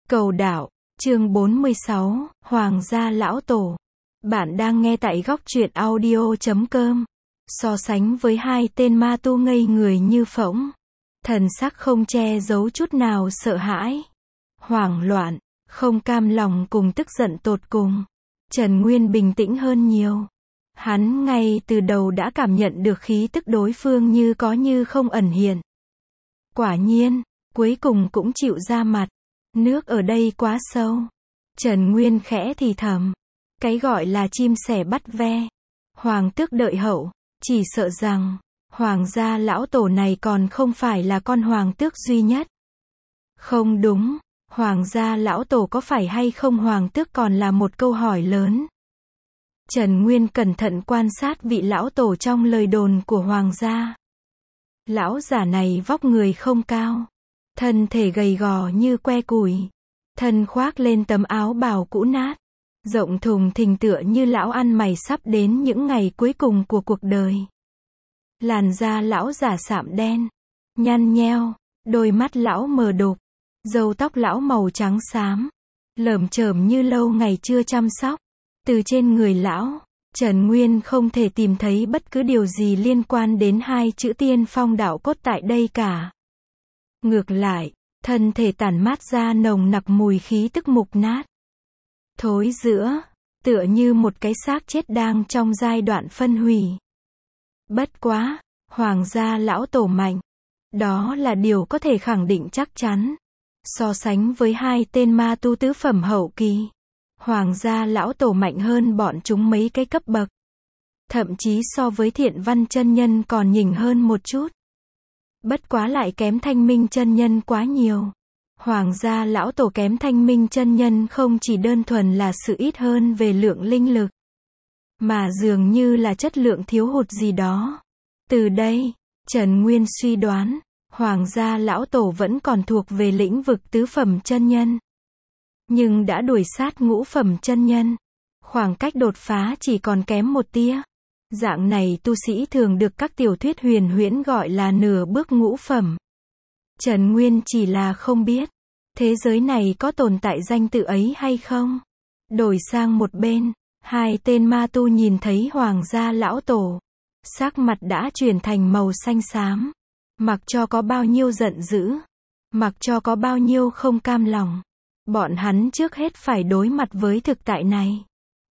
Cầu đạo, chương 46, Hoàng gia lão tổ. Bạn đang nghe tại góc truyện audio.com. So sánh với hai tên ma tu ngây người như phỗng. Thần sắc không che giấu chút nào sợ hãi, hoảng loạn, không cam lòng cùng tức giận tột cùng. Trần Nguyên bình tĩnh hơn nhiều. Hắn ngay từ đầu đã cảm nhận được khí tức đối phương như có như không ẩn hiện. Quả nhiên, cuối cùng cũng chịu ra mặt. Nước ở đây quá sâu. Trần Nguyên khẽ thì thầm. Cái gọi là chim sẻ bắt ve. Hoàng tước đợi hậu. Chỉ sợ rằng, hoàng gia lão tổ này còn không phải là con hoàng tước duy nhất. Không đúng, hoàng gia lão tổ có phải hay không hoàng tước còn là một câu hỏi lớn. Trần Nguyên cẩn thận quan sát vị lão tổ trong lời đồn của hoàng gia. Lão giả này vóc người không cao. Thân thể gầy gò như que củi. Thân khoác lên tấm áo bào cũ nát. Rộng thùng thình tựa như lão ăn mày sắp đến những ngày cuối cùng của cuộc đời. Làn da lão giả sạm đen, nhăn nheo, đôi mắt lão mờ đục, râu tóc lão màu trắng xám, lởm chởm như lâu ngày chưa chăm sóc. Từ trên người lão, Trần Nguyên không thể tìm thấy bất cứ điều gì liên quan đến hai chữ tiên phong đạo cốt tại đây cả. Ngược lại, thân thể tản mát ra nồng nặc mùi khí tức mục nát, thối rữa, tựa như một cái xác chết đang trong giai đoạn phân hủy. Bất quá, hoàng gia lão tổ mạnh. Đó là điều có thể khẳng định chắc chắn. So sánh với hai tên ma tu tứ phẩm hậu kỳ, hoàng gia lão tổ mạnh hơn bọn chúng mấy cái cấp bậc. Thậm chí so với Thiện Văn chân nhân còn nhỉnh hơn một chút. Bất quá lại kém Thanh Minh chân nhân quá nhiều. Hoàng gia lão tổ kém Thanh Minh chân nhân không chỉ đơn thuần là sự ít hơn về lượng linh lực, mà dường như là chất lượng thiếu hụt gì đó. Từ đây, Trần Nguyên suy đoán, hoàng gia lão tổ vẫn còn thuộc về lĩnh vực tứ phẩm chân nhân. Nhưng đã đuổi sát ngũ phẩm chân nhân. Khoảng cách đột phá chỉ còn kém một tia. Dạng này tu sĩ thường được các tiểu thuyết huyền huyễn gọi là nửa bước ngũ phẩm. Trần Nguyên chỉ là không biết, thế giới này có tồn tại danh tự ấy hay không? Đổi sang một bên, hai tên ma tu nhìn thấy hoàng gia lão tổ. Sắc mặt đã chuyển thành màu xanh xám. Mặc cho có bao nhiêu giận dữ, mặc cho có bao nhiêu không cam lòng, bọn hắn trước hết phải đối mặt với thực tại này.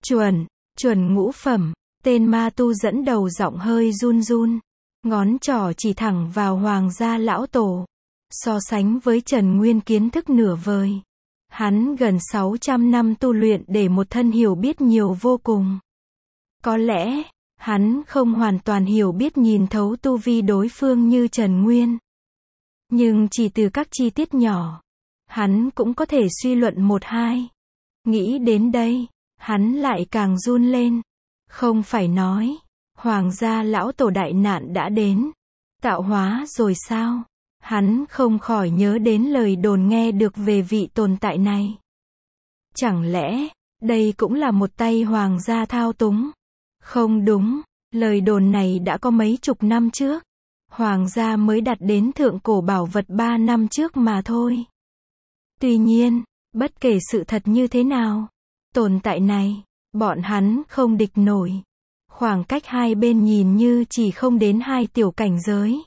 Chuẩn ngũ phẩm. Tên ma tu dẫn đầu giọng hơi run run. Ngón trỏ chỉ thẳng vào hoàng gia lão tổ. So sánh với Trần Nguyên kiến thức nửa vời. Hắn gần 600 năm tu luyện để một thân hiểu biết nhiều vô cùng. Có lẽ, hắn không hoàn toàn hiểu biết nhìn thấu tu vi đối phương như Trần Nguyên. Nhưng chỉ từ các chi tiết nhỏ, hắn cũng có thể suy luận một hai. Nghĩ đến đây, hắn lại càng run lên. Không phải nói, hoàng gia lão tổ đại nạn đã đến, tạo hóa rồi sao? Hắn không khỏi nhớ đến lời đồn nghe được về vị tồn tại này. Chẳng lẽ, đây cũng là một tay hoàng gia thao túng? Không đúng, lời đồn này đã có mấy chục năm trước. Hoàng gia mới đặt đến thượng cổ bảo vật 3 năm trước mà thôi. Tuy nhiên, bất kể sự thật như thế nào, tồn tại này, bọn hắn không địch nổi. Khoảng cách hai bên nhìn như chỉ không đến 2 tiểu cảnh giới.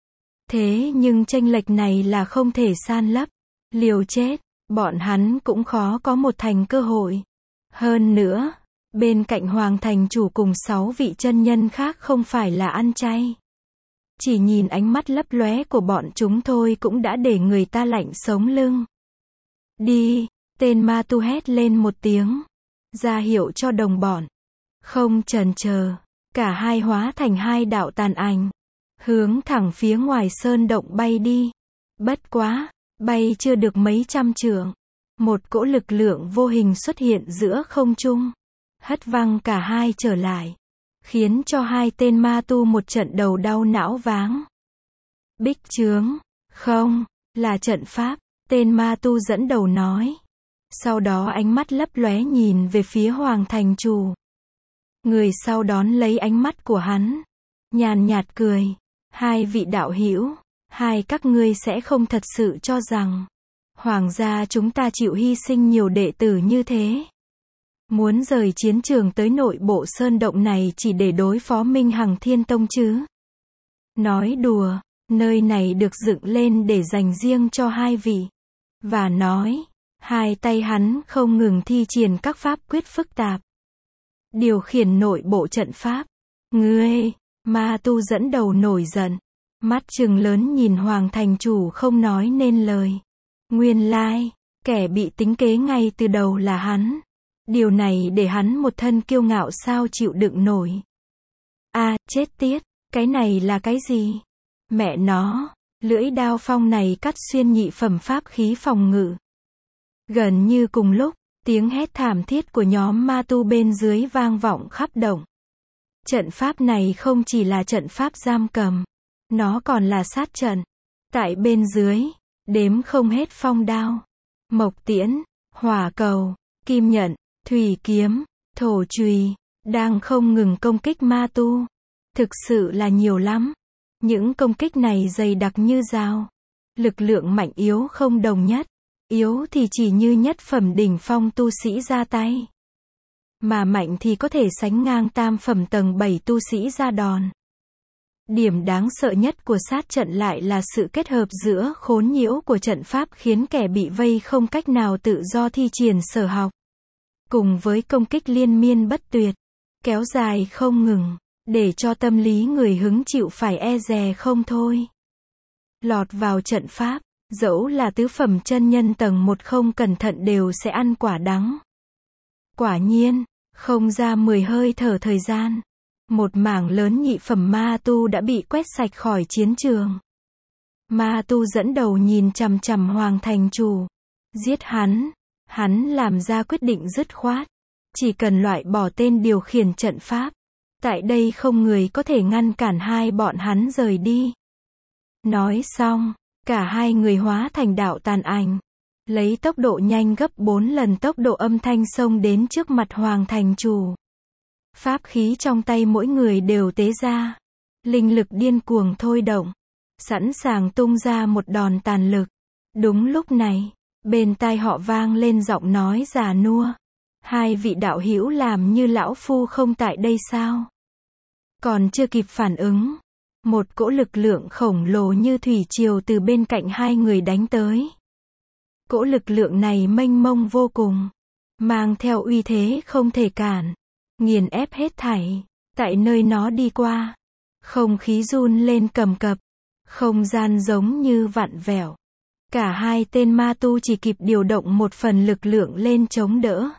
Thế nhưng chênh lệch này là không thể san lấp. Liều chết, bọn hắn cũng khó có một thành cơ hội. Hơn nữa, bên cạnh hoàng thành chủ cùng 6 vị chân nhân khác không phải là ăn chay. Chỉ nhìn ánh mắt lấp lóe của bọn chúng thôi cũng đã để người ta lạnh sống lưng. Đi, tên ma tu hét lên một tiếng, ra hiệu cho đồng bọn. Không chần chờ, cả hai hóa thành 2 đạo tàn ảnh, hướng thẳng phía ngoài sơn động bay đi. Bất quá, bay chưa được mấy trăm trượng, một cỗ lực lượng vô hình xuất hiện giữa không trung, hất văng cả hai trở lại, khiến cho hai tên ma tu một trận đầu đau não váng. Bích chướng, không, là trận pháp, tên ma tu dẫn đầu nói. Sau đó ánh mắt lấp lóe nhìn về phía hoàng thành chủ. Người sau đón lấy ánh mắt của hắn, nhàn nhạt cười. Hai vị đạo hữu, hai các ngươi sẽ không thật sự cho rằng Hoàng gia chúng ta chịu hy sinh nhiều đệ tử như thế. Muốn rời chiến trường tới nội bộ sơn động này chỉ để đối phó Minh Hằng Thiên Tông chứ? Nói đùa, nơi này được dựng lên để dành riêng cho hai vị. Và nói, hai tay hắn không ngừng thi triển các pháp quyết phức tạp. Điều khiển nội bộ trận pháp. Ngươi, ma tu dẫn đầu nổi giận. Mắt trừng lớn nhìn Hoàng thành chủ không nói nên lời. Nguyên lai, kẻ bị tính kế ngay từ đầu là hắn. Điều này để hắn một thân kiêu ngạo sao chịu đựng nổi. Chết tiết, cái này là cái gì? Mẹ nó, lưỡi đao phong này cắt xuyên nhị phẩm pháp khí phòng ngự. Gần như cùng lúc, tiếng hét thảm thiết của nhóm ma tu bên dưới vang vọng khắp động. Trận pháp này không chỉ là trận pháp giam cầm, nó còn là sát trận. Tại bên dưới, đếm không hết phong đao, mộc tiễn, hỏa cầu, kim nhận, thủy kiếm, thổ chùy, đang không ngừng công kích ma tu. Thực sự là nhiều lắm. Những công kích này dày đặc như dao. Lực lượng mạnh yếu không đồng nhất. Yếu thì chỉ như nhất phẩm đỉnh phong tu sĩ ra tay. Mà mạnh thì có thể sánh ngang tam phẩm tầng 7 tu sĩ ra đòn. Điểm đáng sợ nhất của sát trận lại là sự kết hợp giữa khốn nhiễu của trận pháp khiến kẻ bị vây không cách nào tự do thi triển sở học. Cùng với công kích liên miên bất tuyệt, kéo dài không ngừng, để cho tâm lý người hứng chịu phải e dè không thôi. Lọt vào trận pháp, dẫu là tứ phẩm chân nhân tầng 1 không cẩn thận đều sẽ ăn quả đắng. Quả nhiên, không ra 10 hơi thở thời gian, một mảng lớn nhị phẩm ma tu đã bị quét sạch khỏi chiến trường. Ma tu dẫn đầu nhìn chằm chằm Hoàng thành chủ. Giết hắn. Hắn làm ra quyết định dứt khoát. Chỉ cần loại bỏ tên điều khiển trận pháp. Tại đây không người có thể ngăn cản hai bọn hắn rời đi. Nói xong, cả hai người hóa thành đạo tàn ảnh. Lấy tốc độ nhanh gấp 4 lần tốc độ âm thanh xông đến trước mặt Hoàng thành chủ. Pháp khí trong tay mỗi người đều tế ra. Linh lực điên cuồng thôi động. Sẵn sàng tung ra một đòn tàn lực. Đúng lúc này, bên tai họ vang lên giọng nói già nua. Hai vị đạo hữu làm như lão phu không tại đây sao? Còn chưa kịp phản ứng. Một cỗ lực lượng khổng lồ như thủy triều từ bên cạnh hai người đánh tới. Cỗ lực lượng này mênh mông vô cùng. Mang theo uy thế không thể cản. Nghiền ép hết thảy. Tại nơi nó đi qua. Không khí run lên cầm cập. Không gian giống như vặn vẹo. Cả hai tên ma tu chỉ kịp điều động một phần lực lượng lên chống đỡ.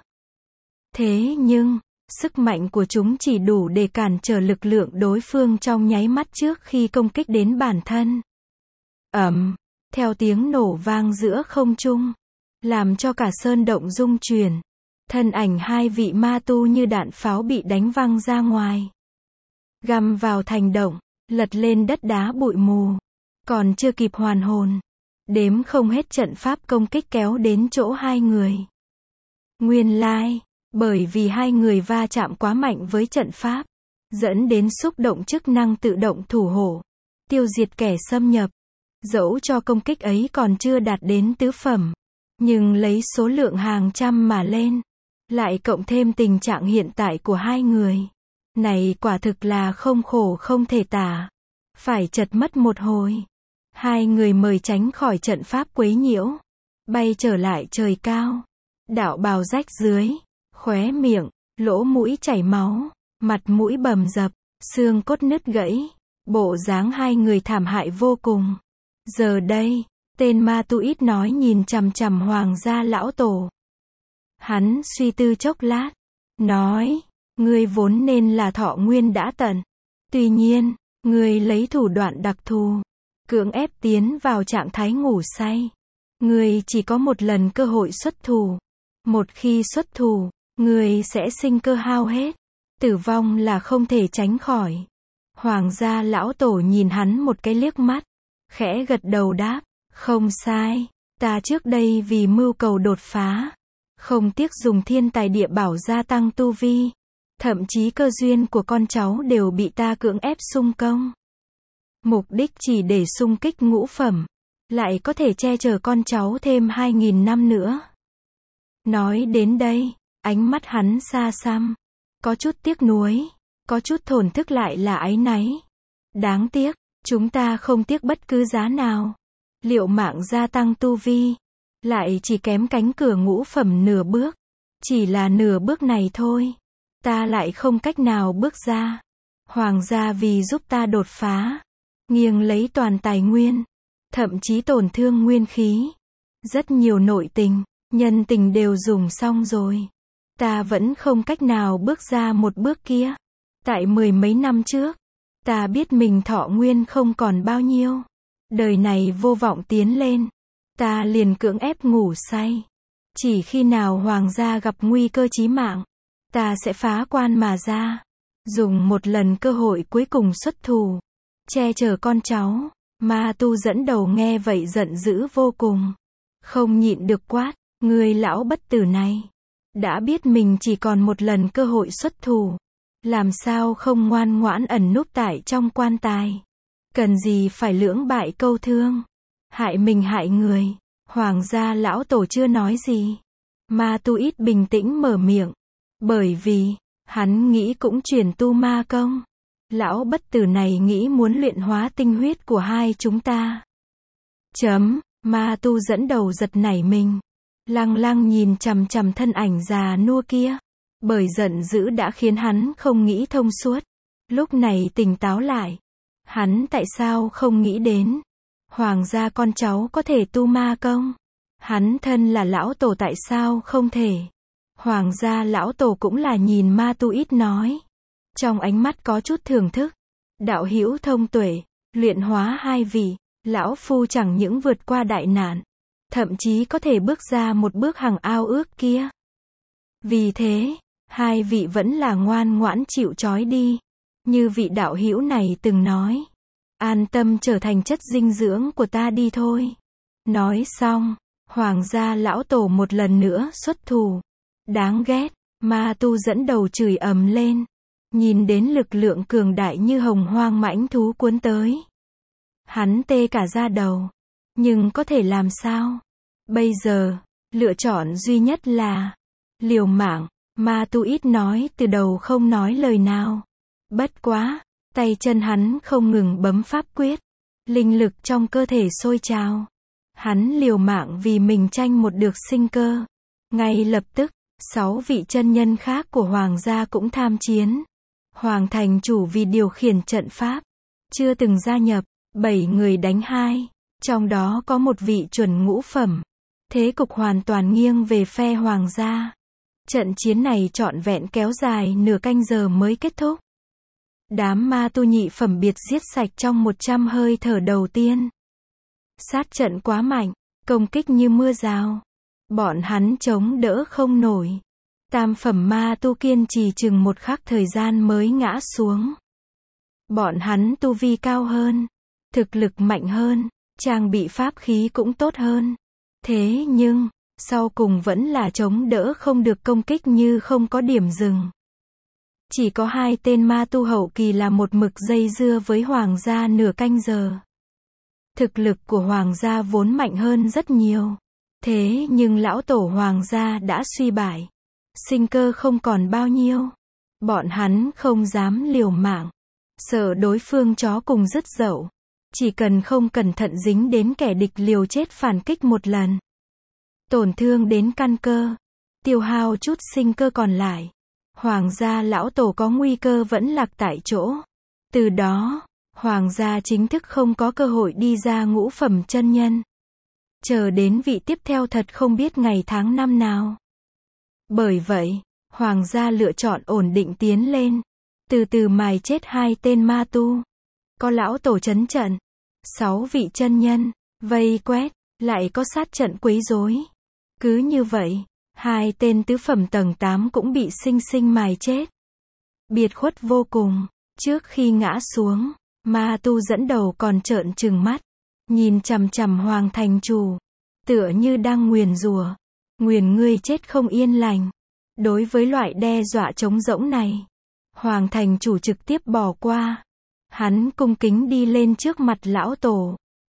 Thế nhưng, sức mạnh của chúng chỉ đủ để cản trở lực lượng đối phương trong nháy mắt trước khi công kích đến bản thân. Theo tiếng nổ vang giữa không trung, làm cho cả sơn động rung chuyển. Thân ảnh hai vị ma tu như đạn pháo bị đánh văng ra ngoài. Găm vào thành động, lật lên đất đá bụi mù. Còn chưa kịp hoàn hồn. Đếm không hết trận pháp công kích kéo đến chỗ hai người. Nguyên lai, bởi vì hai người va chạm quá mạnh với trận pháp, dẫn đến xúc động chức năng tự động thủ hộ, tiêu diệt kẻ xâm nhập. Dẫu cho công kích ấy còn chưa đạt đến tứ phẩm, nhưng lấy số lượng hàng trăm mà lên, lại cộng thêm tình trạng hiện tại của hai người. Này quả thực là không khổ không thể tả. Phải chật mất một hồi. Hai người mời tránh khỏi trận pháp quấy nhiễu. Bay trở lại trời cao. Đạo bào rách dưới. Khóe miệng, lỗ mũi chảy máu. Mặt mũi bầm dập. Xương cốt nứt gãy. Bộ dáng hai người thảm hại vô cùng. Giờ đây, tên ma tu ít nói nhìn chằm chằm Hoàng gia lão tổ. Hắn suy tư chốc lát. Nói, ngươi vốn nên là thọ nguyên đã tận. Tuy nhiên, ngươi lấy thủ đoạn đặc thù. Cưỡng ép tiến vào trạng thái ngủ say. Ngươi chỉ có một lần cơ hội xuất thủ. Một khi xuất thủ, ngươi sẽ sinh cơ hao hết. Tử vong là không thể tránh khỏi. Hoàng gia lão tổ nhìn hắn một cái liếc mắt. Khẽ gật đầu đáp. Không sai. Ta trước đây vì mưu cầu đột phá. Không tiếc dùng thiên tài địa bảo gia tăng tu vi. Thậm chí cơ duyên của con cháu đều bị ta cưỡng ép xung công. Mục đích chỉ để xung kích ngũ phẩm. lại có thể che chở con cháu thêm 2.000 năm nữa. Nói đến đây, ánh mắt hắn xa xăm, có chút tiếc nuối, có chút thổn thức lại là áy náy. Đáng tiếc, chúng ta không tiếc bất cứ giá nào. Liệu mạng gia tăng tu vi, lại chỉ kém cánh cửa ngũ phẩm nửa bước. Chỉ là nửa bước này thôi, ta lại không cách nào bước ra. Hoàng gia vì giúp ta đột phá, nghiêng lấy toàn tài nguyên, thậm chí tổn thương nguyên khí. Rất nhiều nội tình, nhân tình đều dùng xong rồi. Ta vẫn không cách nào bước ra một bước kia. Tại 10 mấy năm trước, ta biết mình thọ nguyên không còn bao nhiêu. Đời này vô vọng tiến lên, ta liền cưỡng ép ngủ say. Chỉ khi nào hoàng gia gặp nguy cơ chí mạng, ta sẽ phá quan mà ra. Dùng một lần cơ hội cuối cùng xuất thủ, che chở con cháu. Ma tu dẫn đầu nghe vậy giận dữ vô cùng. Không nhịn được quát, ngươi lão bất tử này. Đã biết mình chỉ còn một lần cơ hội xuất thủ. Làm sao không ngoan ngoãn ẩn núp tại trong quan tài. Cần gì phải lưỡng bại câu thương. Hại mình hại người. Hoàng gia lão tổ chưa nói gì. Ma tu ít bình tĩnh mở miệng. Bởi vì, hắn nghĩ cũng truyền tu ma công. Lão bất tử này nghĩ muốn luyện hóa tinh huyết của hai chúng ta. Ma tu dẫn đầu giật nảy mình. Lăng lăng nhìn chằm chằm thân ảnh già nua kia. Bởi giận dữ đã khiến hắn không nghĩ thông suốt. Lúc này tỉnh táo lại. Hắn tại sao không nghĩ đến. Hoàng gia con cháu có thể tu ma công. Hắn thân là lão tổ tại sao không thể. Hoàng gia lão tổ cũng là nhìn ma tu ít nói. Trong ánh mắt có chút thưởng thức. Đạo hữu thông tuệ, luyện hóa hai vị, lão phu chẳng những vượt qua đại nạn, thậm chí có thể bước ra một bước hằng ao ước kia. Vì thế, hai vị vẫn là ngoan ngoãn chịu trói đi. Như vị đạo hữu này từng nói. An tâm trở thành chất dinh dưỡng của ta đi thôi. Nói xong, hoàng gia lão tổ một lần nữa xuất thủ. Đáng ghét, ma tu dẫn đầu chửi ầm lên. Nhìn đến lực lượng cường đại như hồng hoang mãnh thú cuốn tới. Hắn tê cả da đầu. Nhưng có thể làm sao? Bây giờ, lựa chọn duy nhất là liều mạng. Ma tu ít nói từ đầu không nói lời nào. Bất quá, tay chân hắn không ngừng bấm pháp quyết. Linh lực trong cơ thể sôi trào. Hắn liều mạng vì mình tranh một được sinh cơ. Ngay lập tức, 6 vị chân nhân khác của hoàng gia cũng tham chiến. Hoàng thành chủ vì điều khiển trận pháp, chưa từng gia nhập, 7 người đánh 2, trong đó có một vị chuẩn ngũ phẩm. Thế cục hoàn toàn nghiêng về phe hoàng gia. Trận chiến này trọn vẹn kéo dài nửa canh giờ mới kết thúc. Đám ma tu nhị phẩm biệt giết sạch trong 100 hơi thở đầu tiên. Sát trận quá mạnh, công kích như mưa rào. Bọn hắn chống đỡ không nổi. Tam phẩm ma tu kiên trì chừng một khắc thời gian mới ngã xuống. Bọn hắn tu vi cao hơn, thực lực mạnh hơn, trang bị pháp khí cũng tốt hơn. Thế nhưng, sau cùng vẫn là chống đỡ không được công kích như không có điểm dừng. Chỉ có 2 tên ma tu hậu kỳ là một mực dây dưa với hoàng gia nửa canh giờ. Thực lực của hoàng gia vốn mạnh hơn rất nhiều. Thế nhưng lão tổ hoàng gia đã suy bại. Sinh cơ không còn bao nhiêu. Bọn hắn không dám liều mạng. Sợ đối phương chó cùng dứt dậu. Chỉ cần không cẩn thận dính đến kẻ địch liều chết phản kích một lần. Tổn thương đến căn cơ. Tiêu hao chút sinh cơ còn lại. Hoàng gia lão tổ có nguy cơ vẫn lạc tại chỗ. Từ đó, hoàng gia chính thức không có cơ hội đi ra ngũ phẩm chân nhân. Chờ đến vị tiếp theo thật không biết ngày tháng năm nào. Bởi vậy, hoàng gia lựa chọn ổn định tiến lên. Từ từ mài chết 2 tên ma tu. Có lão tổ trấn trận. 6 vị chân nhân, vây quét, lại có sát trận quấy rối. Cứ như vậy, 2 tên tứ phẩm tầng 8 cũng bị sinh sinh mài chết. Biệt khuất vô cùng. Trước khi ngã xuống, ma tu dẫn đầu còn trợn trừng mắt. Nhìn chằm chằm hoàng thành chủ. Tựa như đang nguyền rủa. Nguyền ngươi chết không yên lành. Đối với loại đe dọa trống rỗng này, hoàng thành chủ trực tiếp bỏ qua. Hắn cung kính đi lên trước mặt lão tổ.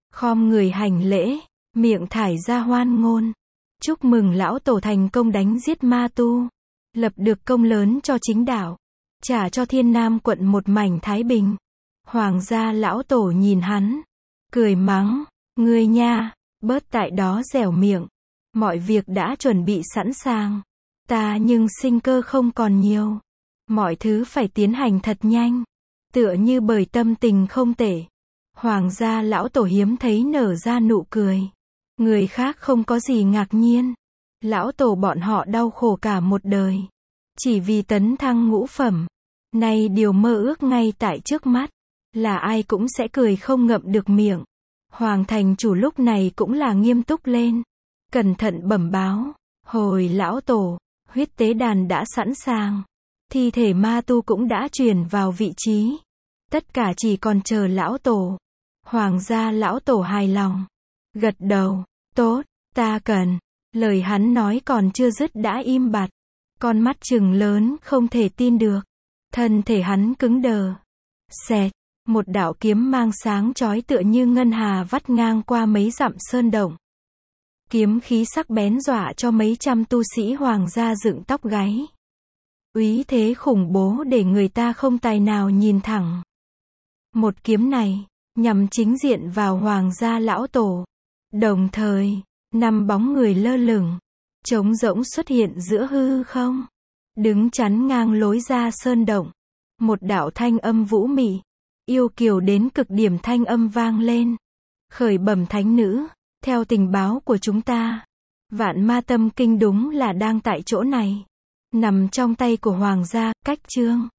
khom người hành lễ, miệng thải ra hoan ngôn. Chúc mừng lão tổ thành công đánh giết ma tu, lập được công lớn cho chính đạo, trả cho Thiên Nam quận một mảnh thái bình. Hoàng gia lão tổ nhìn hắn, cười mắng, ngươi nha, bớt tại đó dẻo miệng. Mọi việc đã chuẩn bị sẵn sàng. Ta nhưng sinh cơ không còn nhiều. Mọi thứ phải tiến hành thật nhanh. Tựa như bởi tâm tình không tệ. Hoàng gia lão tổ hiếm thấy nở ra nụ cười. Người khác không có gì ngạc nhiên. Lão tổ bọn họ đau khổ cả một đời. Chỉ vì tấn thăng ngũ phẩm. Nay điều mơ ước ngay tại trước mắt. Là ai cũng sẽ cười không ngậm được miệng. Hoàng thành chủ lúc này cũng là nghiêm túc lên. Cẩn thận bẩm báo. Hồi lão tổ, huyết tế đàn đã sẵn sàng. Thi thể ma tu cũng đã chuyển vào vị trí. Tất cả chỉ còn chờ lão tổ. Hoàng gia lão tổ hài lòng. Gật đầu. Tốt, ta cần. Lời hắn nói còn chưa dứt đã im bặt. Con mắt trừng lớn không thể tin được. Thân thể hắn cứng đờ. Xẹt. Một đạo kiếm mang sáng chói tựa như ngân hà vắt ngang qua mấy dặm sơn động. Kiếm khí sắc bén dọa cho mấy trăm tu sĩ hoàng gia dựng tóc gáy. Úy thế khủng bố để người ta không tài nào nhìn thẳng. Một kiếm này, nhằm chính diện vào hoàng gia lão tổ. Đồng thời, 5 bóng người lơ lửng, trống rỗng xuất hiện giữa hư không. Đứng chắn ngang lối ra sơn động. Một đạo thanh âm vũ mị, yêu kiều đến cực điểm thanh âm vang lên. Khởi bẩm thánh nữ, theo tình báo của chúng ta, Vạn Ma Tâm Kinh đúng là đang tại chỗ này. Nằm trong tay của hoàng gia, cách chương.